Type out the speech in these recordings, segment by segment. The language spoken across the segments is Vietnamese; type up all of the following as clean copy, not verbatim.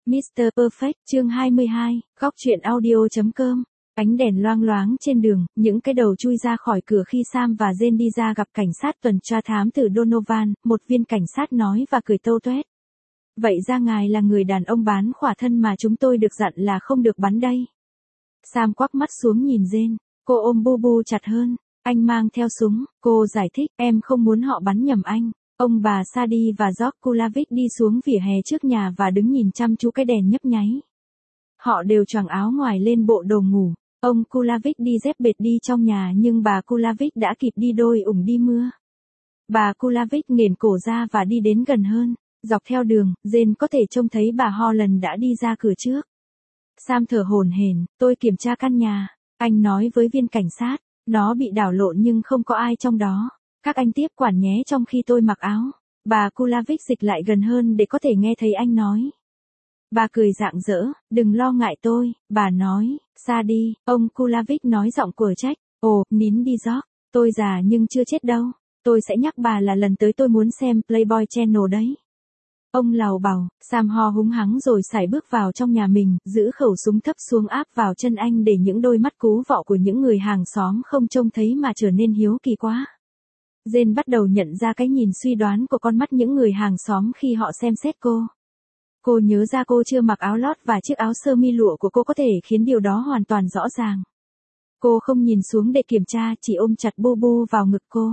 Mr. Perfect, chương 22, góc truyện audio.com. Ánh đèn loang loáng trên đường, những cái đầu chui ra khỏi cửa khi Sam và Jane đi ra gặp cảnh sát tuần tra thám tử Donovan, một viên cảnh sát nói và cười tâu tuét. Vậy ra ngài là người đàn ông bán khỏa thân mà chúng tôi được dặn là không được bắn đây. Sam quắc mắt xuống nhìn Jane, cô ôm Bubu chặt hơn, anh mang theo súng, cô giải thích, em không muốn họ bắn nhầm anh. Ông bà Sadi và George Kulavik đi xuống vỉa hè trước nhà và đứng nhìn chăm chú cái đèn nhấp nháy. Họ đều choàng áo ngoài lên bộ đồ ngủ. Ông Kulavik đi dép bệt đi trong nhà nhưng bà Kulavik đã kịp đi đôi ủng đi mưa. Bà Kulavik nghển cổ ra và đi đến gần hơn. Dọc theo đường, Jane có thể trông thấy bà Holland đã đi ra cửa trước. Sam thở hổn hển, tôi kiểm tra căn nhà. Anh nói với viên cảnh sát, nó bị đảo lộn nhưng không có ai trong đó. Các anh tiếp quản nhé trong khi tôi mặc áo. Bà Kulavik dịch lại gần hơn để có thể nghe thấy anh nói. Bà cười rạng rỡ, đừng lo ngại tôi, bà nói, Sadi, ông Kulavik nói giọng của trách. Ồ, nín đi George, tôi già nhưng chưa chết đâu. Tôi sẽ nhắc bà là lần tới tôi muốn xem Playboy Channel đấy. Ông lào bảo, Sam ho húng hắng rồi sải bước vào trong nhà mình, giữ khẩu súng thấp xuống áp vào chân anh để những đôi mắt cú vọ của những người hàng xóm không trông thấy mà trở nên hiếu kỳ quá. Jane bắt đầu nhận ra cái nhìn suy đoán của con mắt những người hàng xóm khi họ xem xét cô. Cô nhớ ra cô chưa mặc áo lót và chiếc áo sơ mi lụa của cô có thể khiến điều đó hoàn toàn rõ ràng. Cô không nhìn xuống để kiểm tra, chỉ ôm chặt Bubu vào ngực cô.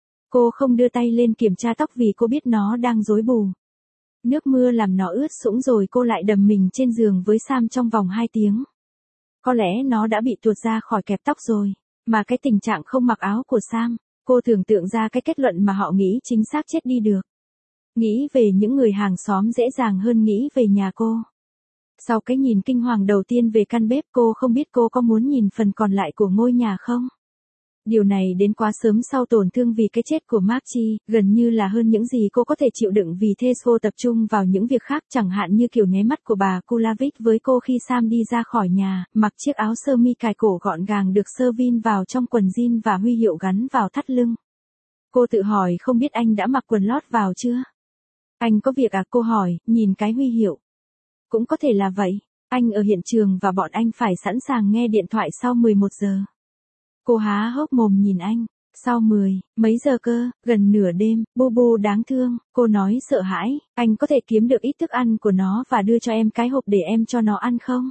Cô không đưa tay lên kiểm tra tóc vì cô biết nó đang rối bù. Nước mưa làm nó ướt sũng rồi cô lại đầm mình trên giường với Sam trong vòng 2 tiếng. Có lẽ nó đã bị tuột ra khỏi kẹp tóc rồi, mà cái tình trạng không mặc áo của Sam. Cô tưởng tượng ra cái kết luận mà họ nghĩ chính xác chết đi được. Nghĩ về những người hàng xóm dễ dàng hơn nghĩ về nhà cô. Sau cái nhìn kinh hoàng đầu tiên về căn bếp cô không biết cô có muốn nhìn phần còn lại của ngôi nhà không? Điều này đến quá sớm sau tổn thương vì cái chết của Marchie, gần như là hơn những gì cô có thể chịu đựng vì Tesco tập trung vào những việc khác chẳng hạn như kiểu nháy mắt của bà Kulavik với cô khi Sam đi ra khỏi nhà, mặc chiếc áo sơ mi cài cổ gọn gàng được sơ vin vào trong quần jean và huy hiệu gắn vào thắt lưng. Cô tự hỏi không biết anh đã mặc quần lót vào chưa? Anh có việc à? Cô hỏi, nhìn cái huy hiệu. Cũng có thể là vậy, anh ở hiện trường và bọn anh phải sẵn sàng nghe điện thoại sau 11 giờ. Cô há hốc mồm nhìn anh, sau 10, mấy giờ cơ, gần nửa đêm, Bubu đáng thương, cô nói sợ hãi, anh có thể kiếm được ít thức ăn của nó và đưa cho em cái hộp để em cho nó ăn không?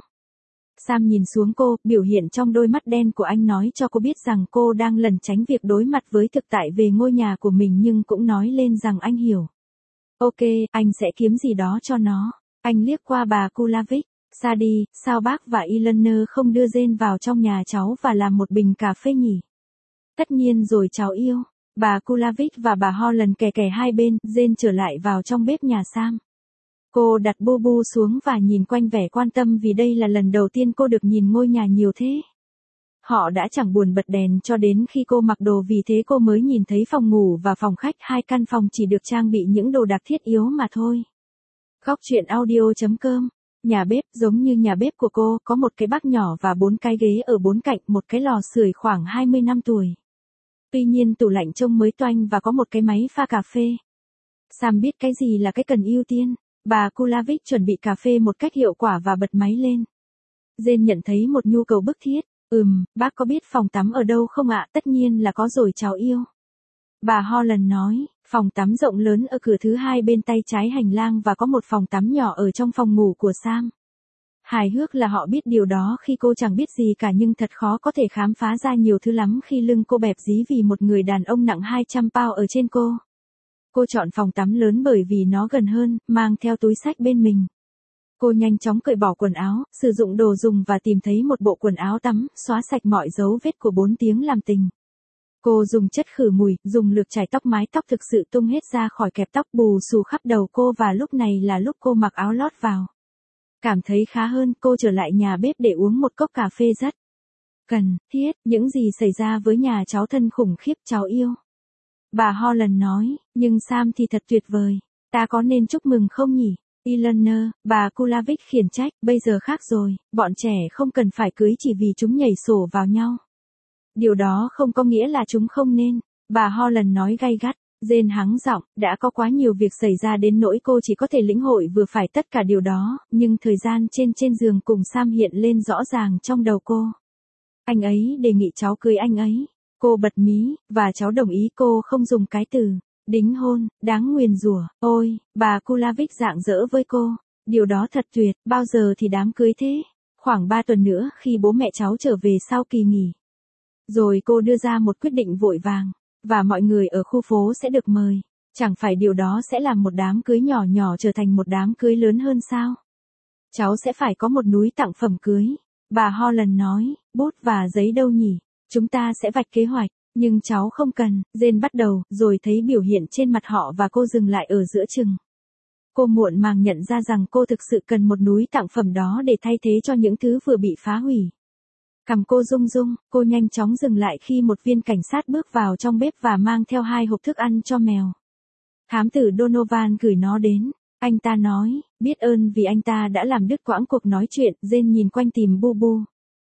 Sam nhìn xuống cô, biểu hiện trong đôi mắt đen của anh nói cho cô biết rằng cô đang lẩn tránh việc đối mặt với thực tại về ngôi nhà của mình nhưng cũng nói lên rằng anh hiểu. Ok, anh sẽ kiếm gì đó cho nó. Anh liếc qua bà Kulavik. Sadi, sao bác và Eleanor không đưa Jane vào trong nhà cháu và làm một bình cà phê nhỉ? Tất nhiên rồi cháu yêu. Bà Kulavik và bà Holland kè kè hai bên, Jane trở lại vào trong bếp nhà Sam. Cô đặt Bubu xuống và nhìn quanh vẻ quan tâm vì đây là lần đầu tiên cô được nhìn ngôi nhà nhiều thế. Họ đã chẳng buồn bật đèn cho đến khi cô mặc đồ vì thế cô mới nhìn thấy phòng ngủ và phòng khách, hai căn phòng chỉ được trang bị những đồ đạc thiết yếu mà thôi. Góc truyện audio.com. Nhà bếp giống như nhà bếp của cô, có một cái bát nhỏ và 4 cái ghế ở 4 cạnh, một cái lò sưởi khoảng 20 năm tuổi. Tuy nhiên tủ lạnh trông mới toanh và có một cái máy pha cà phê. Sam biết cái gì là cái cần ưu tiên. Bà Kulavik chuẩn bị cà phê một cách hiệu quả và bật máy lên. Jane nhận thấy một nhu cầu bức thiết. Bác có biết phòng tắm ở đâu không ạ? Tất nhiên là có rồi cháu yêu. Bà Holland nói, phòng tắm rộng lớn ở cửa thứ hai bên tay trái hành lang và có một phòng tắm nhỏ ở trong phòng ngủ của Sam. Hài hước là họ biết điều đó khi cô chẳng biết gì cả nhưng thật khó có thể khám phá ra nhiều thứ lắm khi lưng cô bẹp dí vì một người đàn ông nặng 200 pound ở trên cô. Cô chọn phòng tắm lớn bởi vì nó gần hơn, mang theo túi xách bên mình. Cô nhanh chóng cởi bỏ quần áo, sử dụng đồ dùng và tìm thấy một bộ quần áo tắm, xóa sạch mọi dấu vết của 4 tiếng làm tình. Cô dùng chất khử mùi, dùng lược chải tóc mái tóc thực sự tung hết ra khỏi kẹp tóc bù xù khắp đầu cô và lúc này là lúc cô mặc áo lót vào. Cảm thấy khá hơn, cô trở lại nhà bếp để uống một cốc cà phê rất cần thiết. Những gì xảy ra với nhà cháu thân khủng khiếp cháu yêu. Bà Holland nói, nhưng Sam thì thật tuyệt vời. Ta có nên chúc mừng không nhỉ? Eleanor, bà Kulavik khiển trách, bây giờ khác rồi, bọn trẻ không cần phải cưới chỉ vì chúng nhảy sổ vào nhau. Điều đó không có nghĩa là chúng không nên, bà Holland nói gay gắt. Jane hắng giọng, đã có quá nhiều việc xảy ra đến nỗi cô chỉ có thể lĩnh hội vừa phải tất cả điều đó, nhưng thời gian trên giường cùng Sam hiện lên rõ ràng trong đầu cô. Anh ấy đề nghị cháu cưới anh ấy. Cô bật mí, và cháu đồng ý. Cô không dùng cái từ đính hôn, đáng nguyền rủa. Ôi, bà Kulavik rạng rỡ với cô. Điều đó thật tuyệt, bao giờ thì đám cưới thế? Khoảng 3 tuần nữa khi bố mẹ cháu trở về sau kỳ nghỉ. Rồi cô đưa ra một quyết định vội vàng, và mọi người ở khu phố sẽ được mời. Chẳng phải điều đó sẽ làm một đám cưới nhỏ nhỏ trở thành một đám cưới lớn hơn sao? Cháu sẽ phải có một núi tặng phẩm cưới. Bà Holland nói, bút và giấy đâu nhỉ? Chúng ta sẽ vạch kế hoạch, nhưng cháu không cần. Jane bắt đầu, rồi thấy biểu hiện trên mặt họ và cô dừng lại ở giữa chừng. Cô muộn màng nhận ra rằng cô thực sự cần một núi tặng phẩm đó để thay thế cho những thứ vừa bị phá hủy. Cằm cô rung rung, cô nhanh chóng dừng lại khi một viên cảnh sát bước vào trong bếp và mang theo 2 hộp thức ăn cho mèo. Thám tử Donovan gửi nó đến. Anh ta nói, biết ơn vì anh ta đã làm đứt quãng cuộc nói chuyện. Jane nhìn quanh tìm Bubu.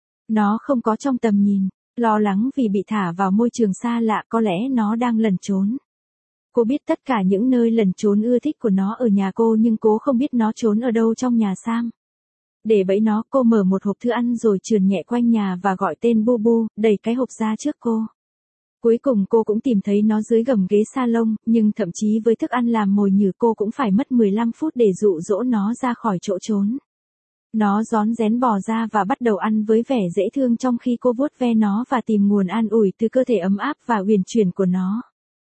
Nó không có trong tầm nhìn. Lo lắng vì bị thả vào môi trường xa lạ, có lẽ nó đang lẩn trốn. Cô biết tất cả những nơi lẩn trốn ưa thích của nó ở nhà cô, nhưng cô không biết nó trốn ở đâu trong nhà Sam. Để bẫy nó, cô mở một hộp thức ăn rồi trườn nhẹ quanh nhà và gọi tên Bubu, đẩy cái hộp ra trước cô. Cuối cùng cô cũng tìm thấy nó dưới gầm ghế salon, nhưng thậm chí với thức ăn làm mồi nhử cô cũng phải mất 15 phút để dụ dỗ nó ra khỏi chỗ trốn. Nó rón rén bò ra và bắt đầu ăn với vẻ dễ thương trong khi cô vuốt ve nó và tìm nguồn an ủi từ cơ thể ấm áp và uyển chuyển của nó.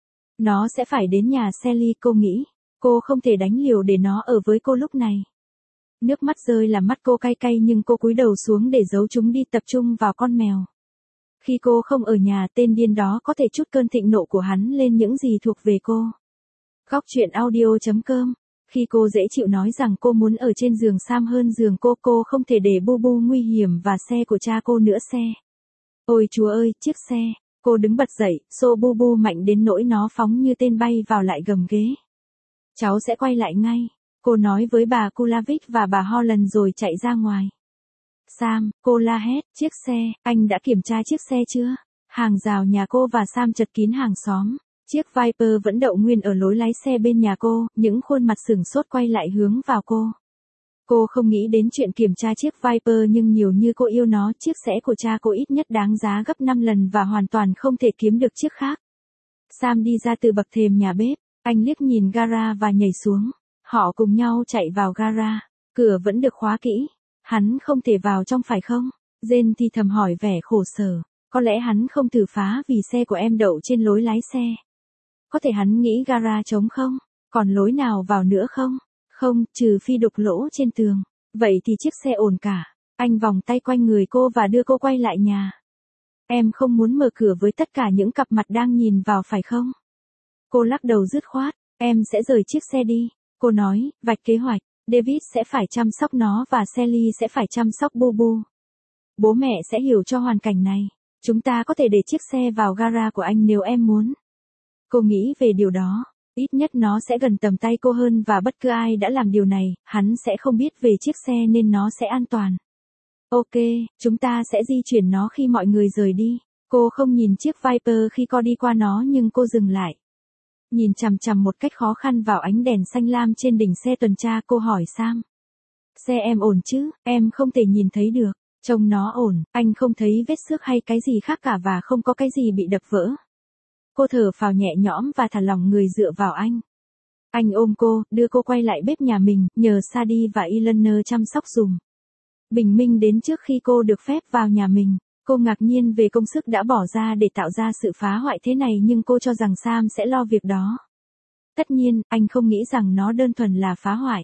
Nó sẽ phải đến nhà Sally, cô nghĩ. Cô không thể đánh liều để nó ở với cô lúc này. Nước mắt rơi làm mắt cô cay cay, nhưng cô cúi đầu xuống để giấu chúng đi, tập trung vào con mèo. Khi cô không ở nhà, tên điên đó có thể trút cơn thịnh nộ của hắn lên những gì thuộc về cô. Góc truyện audio.com. Khi cô dễ chịu nói rằng cô muốn ở trên giường Sam hơn giường cô không thể để Bubu nguy hiểm và xe của cha cô nữa. Xe. Ôi Chúa ơi, chiếc xe. Cô đứng bật dậy, xô Bubu mạnh đến nỗi nó phóng như tên bay vào lại gầm ghế. Cháu sẽ quay lại ngay. Cô nói với bà Kulavik và bà Holland rồi chạy ra ngoài. Sam, cô la hét, chiếc xe, anh đã kiểm tra chiếc xe chưa? Hàng rào nhà cô và Sam chật kín hàng xóm. Chiếc Viper vẫn đậu nguyên ở lối lái xe bên nhà cô, những khuôn mặt sửng sốt quay lại hướng vào cô. Cô không nghĩ đến chuyện kiểm tra chiếc Viper, nhưng nhiều như cô yêu nó, chiếc xe của cha cô ít nhất đáng giá gấp 5 lần và hoàn toàn không thể kiếm được chiếc khác. Sam đi ra từ bậc thềm nhà bếp, anh liếc nhìn gara và nhảy xuống. Họ cùng nhau chạy vào gara, cửa vẫn được khóa kỹ. Hắn không thể vào trong phải không? Jane thì thầm hỏi vẻ khổ sở. Có lẽ hắn không thử phá vì xe của em đậu trên lối lái xe. Có thể hắn nghĩ gara trống không? Còn lối nào vào nữa không? Không, trừ phi đục lỗ trên tường. Vậy thì chiếc xe ổn cả. Anh vòng tay quanh người cô và đưa cô quay lại nhà. Em không muốn mở cửa với tất cả những cặp mặt đang nhìn vào phải không? Cô lắc đầu dứt khoát. Em sẽ rời chiếc xe đi. Cô nói, vạch kế hoạch. David sẽ phải chăm sóc nó và Sally sẽ phải chăm sóc Bubu. Bố mẹ sẽ hiểu cho hoàn cảnh này. Chúng ta có thể để chiếc xe vào gara của anh nếu em muốn. Cô nghĩ về điều đó. Ít nhất nó sẽ gần tầm tay cô hơn, và bất cứ ai đã làm điều này, hắn sẽ không biết về chiếc xe nên nó sẽ an toàn. Ok, chúng ta sẽ di chuyển nó khi mọi người rời đi. Cô không nhìn chiếc Viper khi cô đi qua nó, nhưng cô dừng lại. Nhìn chằm chằm một cách khó khăn vào ánh đèn xanh lam trên đỉnh xe tuần tra, cô hỏi Sam. Xe em ổn chứ? Em không thể nhìn thấy được. Trông nó ổn, anh không thấy vết xước hay cái gì khác cả và không có cái gì bị đập vỡ. Cô thở phào nhẹ nhõm và thả lỏng người dựa vào anh. Anh ôm cô, đưa cô quay lại bếp nhà mình, nhờ Sadie và Eleanor chăm sóc dùm. Bình minh đến trước khi cô được phép vào nhà mình. Cô ngạc nhiên về công sức đã bỏ ra để tạo ra sự phá hoại thế này, nhưng cô cho rằng Sam sẽ lo việc đó. Tất nhiên, anh không nghĩ rằng nó đơn thuần là phá hoại.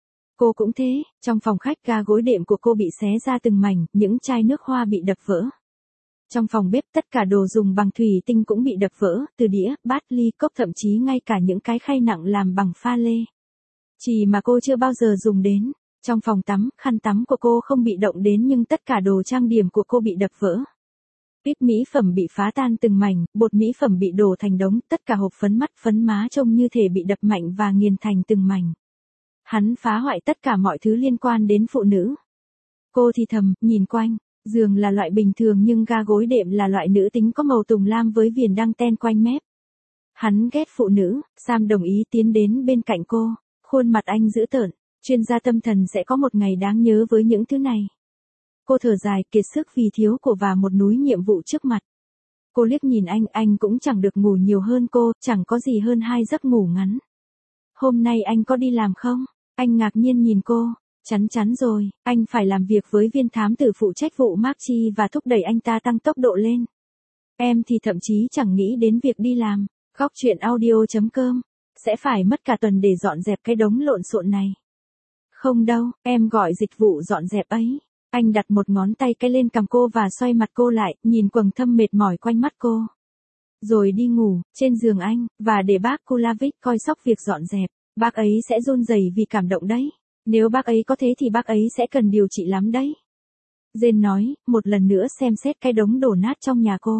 Cô cũng thế, trong phòng khách ga gối đệm của cô bị xé ra từng mảnh, những chai nước hoa bị đập vỡ. Trong phòng bếp tất cả đồ dùng bằng thủy tinh cũng bị đập vỡ, từ đĩa, bát, ly, cốc, thậm chí ngay cả những cái khay nặng làm bằng pha lê. Chỉ mà cô chưa bao giờ dùng đến. Trong phòng tắm, khăn tắm của cô không bị động đến, nhưng tất cả đồ trang điểm của cô bị đập vỡ. Kíp mỹ phẩm bị phá tan từng mảnh, bột mỹ phẩm bị đổ thành đống, tất cả hộp phấn mắt, phấn má trông như thể bị đập mạnh và nghiền thành từng mảnh. Hắn phá hoại tất cả mọi thứ liên quan đến phụ nữ. Cô thì thầm, nhìn quanh, giường là loại bình thường nhưng ga gối đệm là loại nữ tính có màu tùng lam với viền đăng ten quanh mép. Hắn ghét phụ nữ, Sam đồng ý tiến đến bên cạnh cô. Khuôn mặt anh dữ tợn, chuyên gia tâm thần sẽ có một ngày đáng nhớ với những thứ này. Cô thở dài, kiệt sức vì thiếu cổ và một núi nhiệm vụ trước mặt. Cô liếc nhìn anh cũng chẳng được ngủ nhiều hơn cô, chẳng có gì hơn 2 giấc ngủ ngắn. Hôm nay anh có đi làm không? Anh ngạc nhiên nhìn cô. Chắn rồi, anh phải làm việc với viên thám tử phụ trách vụ Marchi và thúc đẩy anh ta tăng tốc độ lên. Em thì thậm chí chẳng nghĩ đến việc đi làm. Góc chuyện audio.com. Sẽ phải mất cả tuần để dọn dẹp cái đống lộn xộn này. Không đâu, em gọi dịch vụ dọn dẹp ấy. Anh đặt một ngón tay cái lên cằm cô và xoay mặt cô lại, nhìn quầng thâm mệt mỏi quanh mắt cô. Rồi đi ngủ, trên giường anh, và để bác Kulavik coi sóc việc dọn dẹp. Bác ấy sẽ run rẩy vì cảm động đấy. Nếu bác ấy có thế thì bác ấy sẽ cần điều trị lắm đấy. Jane nói, một lần nữa xem xét cái đống đổ nát trong nhà cô.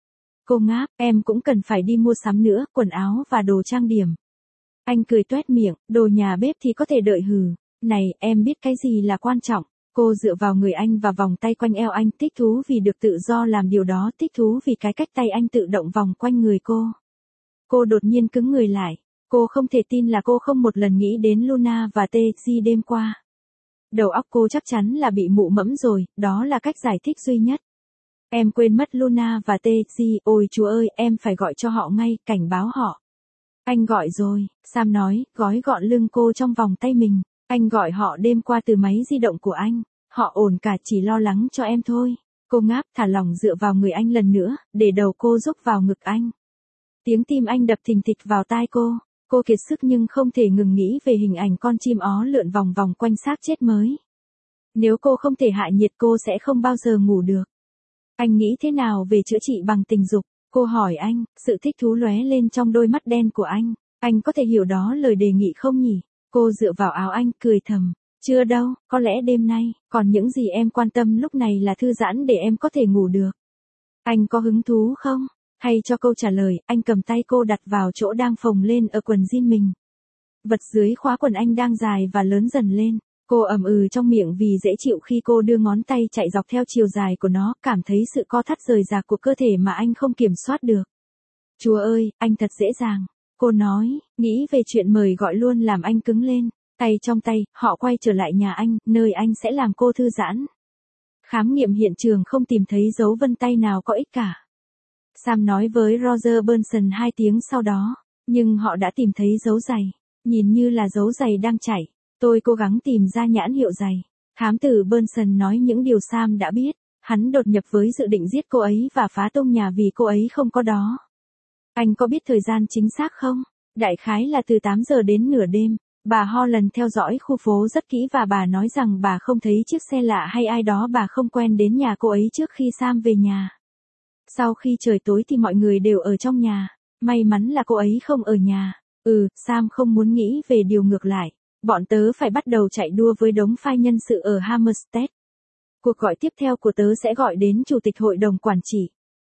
Cô ngáp, em cũng cần phải đi mua sắm nữa, quần áo và đồ trang điểm. Anh cười toét miệng, đồ nhà bếp thì có thể đợi hừ. Này, em biết cái gì là quan trọng. Cô dựa vào người anh và vòng tay quanh eo anh, thích thú vì được tự do làm điều đó, thích thú vì cái cách tay anh tự động vòng quanh người cô. Cô đột nhiên cứng người lại. Cô không thể tin là cô không một lần nghĩ đến Luna và Teji đêm qua. Đầu óc cô chắc chắn là bị mụ mẫm rồi, đó là cách giải thích duy nhất. Em quên mất Luna và Teji, ôi chúa ơi, em phải gọi cho họ ngay, cảnh báo họ. Anh gọi rồi, Sam nói, gói gọn lưng cô trong vòng tay mình. Anh gọi họ đêm qua từ máy di động của anh. Họ ổn cả, chỉ lo lắng cho em thôi. Cô ngáp, thả lỏng dựa vào người anh lần nữa, để đầu cô rúc vào ngực anh. Tiếng tim anh đập thình thịch vào tai cô. Cô kiệt sức nhưng không thể ngừng nghĩ về hình ảnh con chim ó lượn vòng vòng quanh xác chết mới. Nếu cô không thể hạ nhiệt cô sẽ không bao giờ ngủ được. Anh nghĩ thế nào về chữa trị bằng tình dục? Cô hỏi anh, sự thích thú lóe lên trong đôi mắt đen của anh. Anh có thể hiểu đó lời đề nghị không nhỉ? Cô dựa vào áo anh, cười thầm. Chưa đâu, có lẽ đêm nay, còn những gì em quan tâm lúc này là thư giãn để em có thể ngủ được. Anh có hứng thú không? Hay cho câu trả lời, anh cầm tay cô đặt vào chỗ đang phồng lên ở quần jean mình. Vật dưới khóa quần anh đang dài và lớn dần lên. Cô ậm ừ trong miệng vì dễ chịu khi cô đưa ngón tay chạy dọc theo chiều dài của nó, cảm thấy sự co thắt rời rạc của cơ thể mà anh không kiểm soát được. Chúa ơi, anh thật dễ dàng. Cô nói, nghĩ về chuyện mời gọi luôn làm anh cứng lên. Tay trong tay, họ quay trở lại nhà anh, nơi anh sẽ làm cô thư giãn. Khám nghiệm hiện trường không tìm thấy dấu vân tay nào có ích cả. Sam nói với Roger Benson 2 tiếng sau đó, nhưng họ đã tìm thấy dấu giày, nhìn như là dấu giày đang chảy. Tôi cố gắng tìm ra nhãn hiệu giày. Thám tử Benson nói những điều Sam đã biết, hắn đột nhập với dự định giết cô ấy và phá tung nhà vì cô ấy không có đó. Anh có biết thời gian chính xác không? Đại khái là từ 8 giờ đến nửa đêm. Bà Holland theo dõi khu phố rất kỹ và bà nói rằng bà không thấy chiếc xe lạ hay ai đó, bà không quen đến nhà cô ấy trước khi Sam về nhà. Sau khi trời tối thì mọi người đều ở trong nhà. May mắn là cô ấy không ở nhà. Sam không muốn nghĩ về điều ngược lại. Bọn tớ phải bắt đầu chạy đua với đống file nhân sự ở Hammerstead. Cuộc gọi tiếp theo của tớ sẽ gọi đến chủ tịch hội đồng quản trị.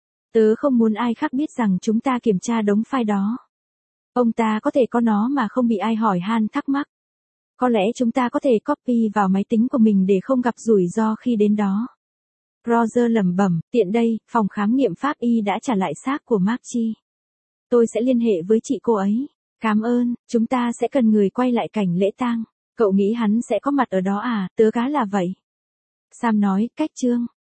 Tớ không muốn ai khác biết rằng chúng ta kiểm tra đống file đó. Ông ta có thể có nó mà không bị ai hỏi han thắc mắc. Có lẽ chúng ta có thể copy vào máy tính của mình để không gặp rủi ro khi đến đó. Roger lẩm bẩm, tiện đây, phòng khám nghiệm pháp y đã trả lại xác của Marchi. Tôi sẽ liên hệ với chị cô ấy. Cảm ơn, chúng ta sẽ cần người quay lại cảnh lễ tang. Cậu nghĩ hắn sẽ có mặt ở đó à? Tớ cá là vậy. Sam nói, cách chương.